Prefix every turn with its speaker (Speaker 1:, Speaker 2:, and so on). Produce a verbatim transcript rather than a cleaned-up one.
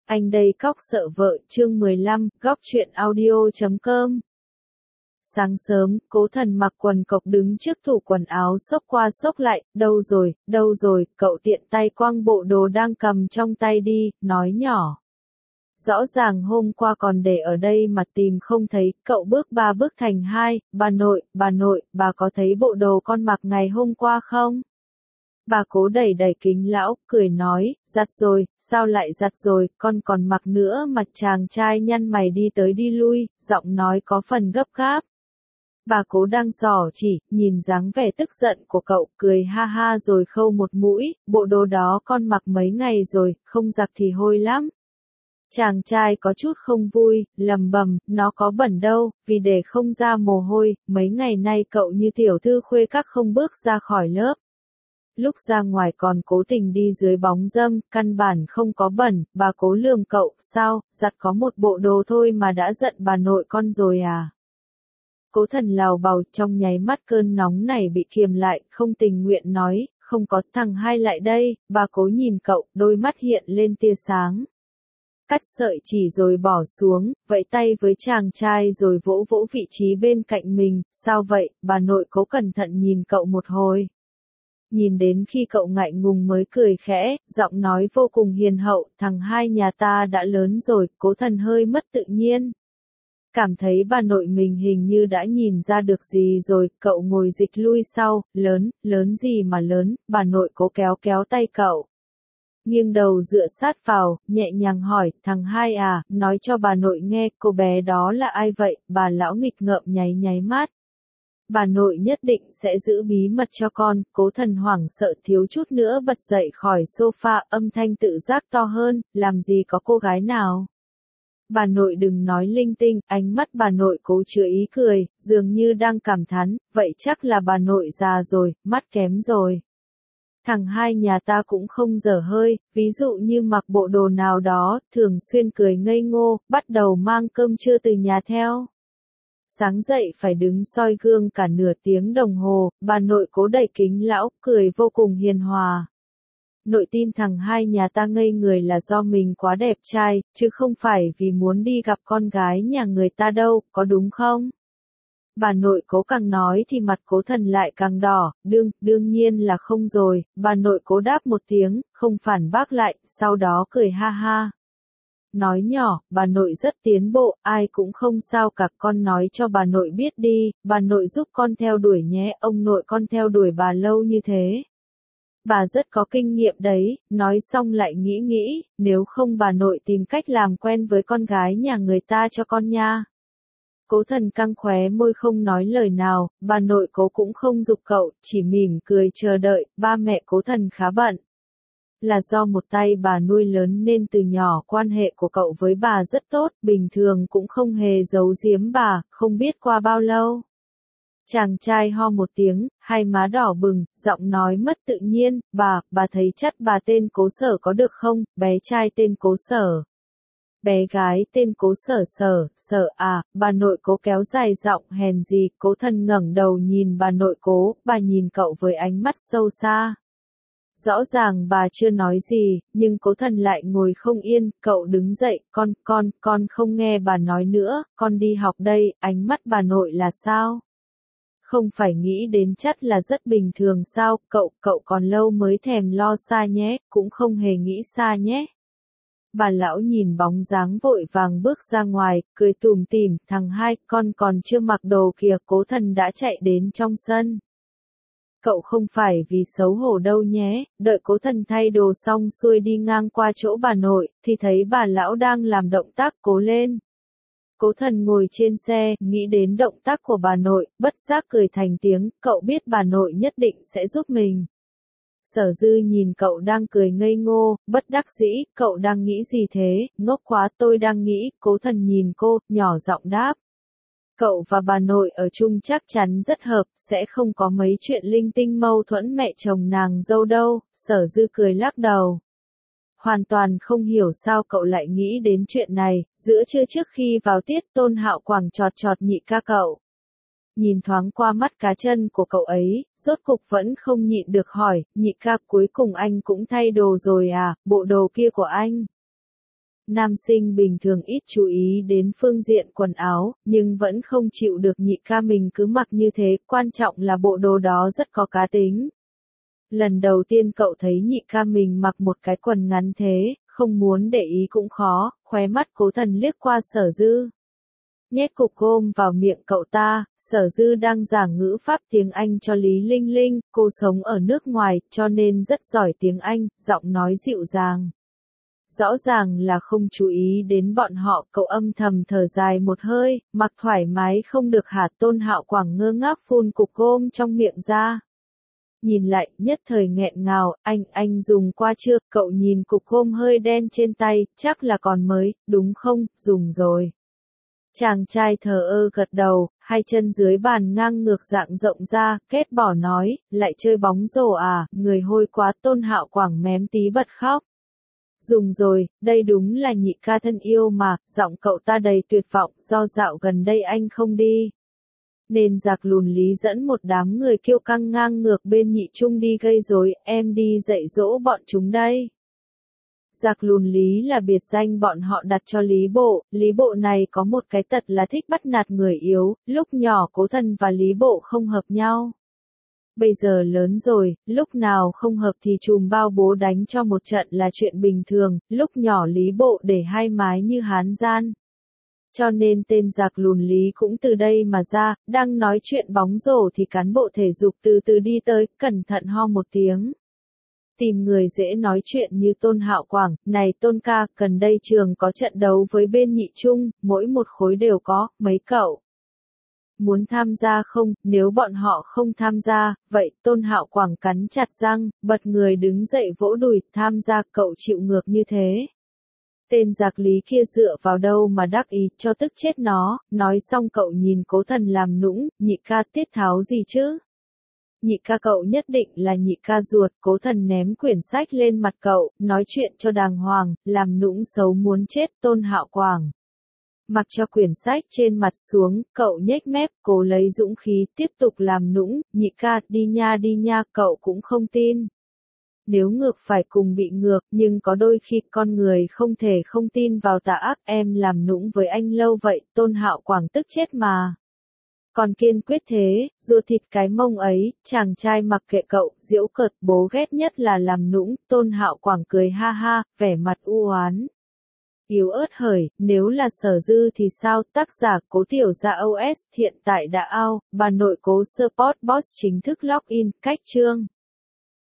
Speaker 1: Anh đây cóc sợ vợ, chương mười lăm, góc truyện audio chấm com. Sáng sớm, Cố Thần mặc quần cộc đứng trước tủ quần áo xốc qua xốc lại, đâu rồi, đâu rồi, cậu tiện tay quăng bộ đồ đang cầm trong tay đi, nói nhỏ. Rõ ràng hôm qua còn để ở đây mà tìm không thấy, cậu bước ba bước thành hai, bà nội, bà nội, bà có thấy bộ đồ con mặc ngày hôm qua không? Bà Cố đẩy đẩy kính lão, cười nói, giặt rồi, sao lại giặt rồi, con còn mặc nữa mà. Chàng trai nhăn mày đi tới đi lui, giọng nói có phần gấp gáp. Bà Cố đang dò chỉ, nhìn dáng vẻ tức giận của cậu, cười ha ha rồi khâu một mũi, bộ đồ đó con mặc mấy ngày rồi, không giặt thì hôi lắm. Chàng trai có chút không vui, lầm bầm, nó có bẩn đâu, vì để không ra mồ hôi, mấy ngày nay cậu như tiểu thư khuê các không bước ra khỏi lớp. Lúc ra ngoài còn cố tình đi dưới bóng râm, căn bản không có bẩn. Bà Cố lườm cậu, sao, giặt có một bộ đồ thôi mà đã giận bà nội con rồi à? Cố Thần lào bào, trong nháy mắt cơn nóng này bị kiềm lại, không tình nguyện nói, không có. Thằng hai lại đây. Bà Cố nhìn cậu, đôi mắt hiện lên tia sáng. Cắt sợi chỉ rồi bỏ xuống, vẫy tay với chàng trai rồi vỗ vỗ vị trí bên cạnh mình. Sao vậy? Bà nội Cố cẩn thận nhìn cậu một hồi. Nhìn đến khi cậu ngại ngùng mới cười khẽ, giọng nói vô cùng hiền hậu, thằng hai nhà ta đã lớn rồi. Cố Thần hơi mất tự nhiên. Cảm thấy bà nội mình hình như đã nhìn ra được gì rồi, cậu ngồi dịch lui sau, lớn, lớn gì mà lớn, bà nội Cố kéo kéo tay cậu. Nghiêng đầu dựa sát vào, nhẹ nhàng hỏi, thằng hai à, nói cho bà nội nghe, cô bé đó là ai vậy? Bà lão nghịch ngợm nháy nháy mắt. Bà nội nhất định sẽ giữ bí mật cho con. Cố Thần hoảng sợ thiếu chút nữa bật dậy khỏi sofa, âm thanh tự giác to hơn, làm gì có cô gái nào. Bà nội đừng nói linh tinh. Ánh mắt bà nội Cố chứa ý cười, dường như đang cảm thán, vậy chắc là bà nội già rồi, mắt kém rồi. Thằng hai nhà ta cũng không dở hơi, ví dụ như mặc bộ đồ nào đó, thường xuyên cười ngây ngô, bắt đầu mang cơm trưa từ nhà theo. Sáng dậy phải đứng soi gương cả nửa tiếng đồng hồ, bà nội Cố đẩy kính lão, cười vô cùng hiền hòa. Nội tin thằng hai nhà ta ngây người là do mình quá đẹp trai, chứ không phải vì muốn đi gặp con gái nhà người ta đâu, có đúng không? Bà nội Cố càng nói thì mặt Cố Thần lại càng đỏ, đương, đương nhiên là không rồi. Bà nội Cố đáp một tiếng, không phản bác lại, sau đó cười ha ha. Nói nhỏ, bà nội rất tiến bộ, ai cũng không sao cả, con nói cho bà nội biết đi, bà nội giúp con theo đuổi nhé, ông nội con theo đuổi bà lâu như thế. Bà rất có kinh nghiệm đấy. Nói xong lại nghĩ nghĩ, nếu không bà nội tìm cách làm quen với con gái nhà người ta cho con nha. Cố Thần căng khóe môi không nói lời nào, bà nội Cố cũng không giục cậu, chỉ mỉm cười chờ đợi. Ba mẹ Cố Thần khá bận. Là do một tay bà nuôi lớn nên từ nhỏ quan hệ của cậu với bà rất tốt, bình thường cũng không hề giấu giếm bà, không biết qua bao lâu. Chàng trai ho một tiếng, hai má đỏ bừng, giọng nói mất tự nhiên, bà, bà thấy chắc bà tên Cố Sở có được không? Bé trai tên Cố Sở. Bé gái tên Cố Sở Sở, Sở à. Bà nội Cố kéo dài giọng, hèn gì. Cố Thần ngẩng đầu nhìn bà nội Cố, bà nhìn cậu với ánh mắt sâu xa. Rõ ràng bà chưa nói gì, nhưng Cố Thần lại ngồi không yên. Cậu đứng dậy, con, con, con không nghe bà nói nữa, con đi học đây. Ánh mắt bà nội là sao? Không phải nghĩ đến chắc là rất bình thường sao? Cậu, cậu còn lâu mới thèm lo xa nhé, cũng không hề nghĩ xa nhé. Bà lão nhìn bóng dáng vội vàng bước ra ngoài, cười tủm tỉm, thằng hai, con còn chưa mặc đồ kìa. Cố Thần đã chạy đến trong sân. Cậu không phải vì xấu hổ đâu nhé. Đợi Cố Thần thay đồ xong xuôi đi ngang qua chỗ bà nội, thì thấy bà lão đang làm động tác cố lên. Cố Thần ngồi trên xe, nghĩ đến động tác của bà nội, bất giác cười thành tiếng, cậu biết bà nội nhất định sẽ giúp mình. Sở Dư nhìn cậu đang cười ngây ngô, bất đắc dĩ, cậu đang nghĩ gì thế? Ngốc quá, tôi đang nghĩ. Cố Thần nhìn cô, nhỏ giọng đáp. Cậu và bà nội ở chung chắc chắn rất hợp, sẽ không có mấy chuyện linh tinh mâu thuẫn mẹ chồng nàng dâu đâu. Sở Dư cười lắc đầu. Hoàn toàn không hiểu sao cậu lại nghĩ đến chuyện này. Giữa trưa trước khi vào tiết, Tôn Hạo Quảng chọt chọt nhị ca cậu. Nhìn thoáng qua mắt cá chân của cậu ấy, rốt cục vẫn không nhịn được hỏi, nhị ca, cuối cùng anh cũng thay đồ rồi à? Bộ đồ kia của anh nam sinh bình thường ít chú ý đến phương diện quần áo, nhưng vẫn không chịu được nhị ca mình cứ mặc như thế, quan trọng là bộ đồ đó rất có cá tính. Lần đầu tiên cậu thấy nhị ca mình mặc một cái quần ngắn thế, không muốn để ý cũng khó, khóe mắt Cố Thần liếc qua Sở Dư. Nhét cục gôm vào miệng cậu ta, Sở Dư đang giảng ngữ pháp tiếng Anh cho Lý Linh Linh, cô sống ở nước ngoài, cho nên rất giỏi tiếng Anh, giọng nói dịu dàng. Rõ ràng là không chú ý đến bọn họ, cậu âm thầm thở dài một hơi, mặc thoải mái không được hả? Tôn Hạo Quảng ngơ ngác phun cục gôm trong miệng ra. Nhìn lại, nhất thời nghẹn ngào, anh, anh dùng qua chưa? Cậu nhìn cục gôm hơi đen trên tay, chắc là còn mới, đúng không? Dùng rồi. Chàng trai thờ ơ gật đầu, hai chân dưới bàn ngang ngược dạng rộng ra, kết bỏ nói, lại chơi bóng rổ à, người hôi quá. Tôn Hạo Quảng mém tí bật khóc. Dùng rồi, đây đúng là nhị ca thân yêu mà, giọng cậu ta đầy tuyệt vọng, do dạo gần đây anh không đi. Nên giặc lùn Lý dẫn một đám người kiêu căng ngang ngược bên nhị trung đi gây rối, em đi dạy dỗ bọn chúng đây. Giặc lùn Lý là biệt danh bọn họ đặt cho Lý Bộ, Lý Bộ này có một cái tật là thích bắt nạt người yếu, lúc nhỏ Cố Thần và Lý Bộ không hợp nhau. Bây giờ lớn rồi, lúc nào không hợp thì chùm bao bố đánh cho một trận là chuyện bình thường, lúc nhỏ Lý Bộ để hai mái như hán gian. Cho nên tên giặc lùn Lý cũng từ đây mà ra, đang nói chuyện bóng rổ thì cán bộ thể dục từ từ đi tới, cẩn thận ho một tiếng. Tìm người dễ nói chuyện như Tôn Hạo Quảng, này Tôn ca, gần đây trường có trận đấu với bên nhị trung, mỗi một khối đều có, mấy cậu muốn tham gia không? Nếu bọn họ không tham gia, vậy Tôn Hạo Quảng cắn chặt răng, bật người đứng dậy vỗ đùi, tham gia, cậu chịu ngược như thế. Tên giặc Lý kia dựa vào đâu mà đắc ý, cho tức chết nó, nói xong cậu nhìn Cố Thần làm nũng, nhị ca tiết tháo gì chứ? Nhị ca cậu nhất định là nhị ca ruột. Cố Thần ném quyển sách lên mặt cậu, nói chuyện cho đàng hoàng, làm nũng xấu muốn chết. Tôn Hạo Quảng mặc cho quyển sách trên mặt xuống, cậu nhếch mép, cố lấy dũng khí, tiếp tục làm nũng, nhị ca, đi nha đi nha, cậu cũng không tin. Nếu ngược phải cùng bị ngược, nhưng có đôi khi con người không thể không tin vào tà ác. Em làm nũng với anh lâu vậy, Tôn Hạo Quảng tức chết mà. Còn kiên quyết thế, rùa thịt cái mông ấy, chàng trai mặc kệ cậu, giễu cợt, bố ghét nhất là làm nũng. Tôn Hạo Quảng cười ha ha, vẻ mặt u oán. Yếu ớt hởi, nếu là Sở Dư thì sao? Tác giả Cố Tiểu Gia o ét hiện tại đã out, bà nội Cố Sport Boss chính thức login, cách chương.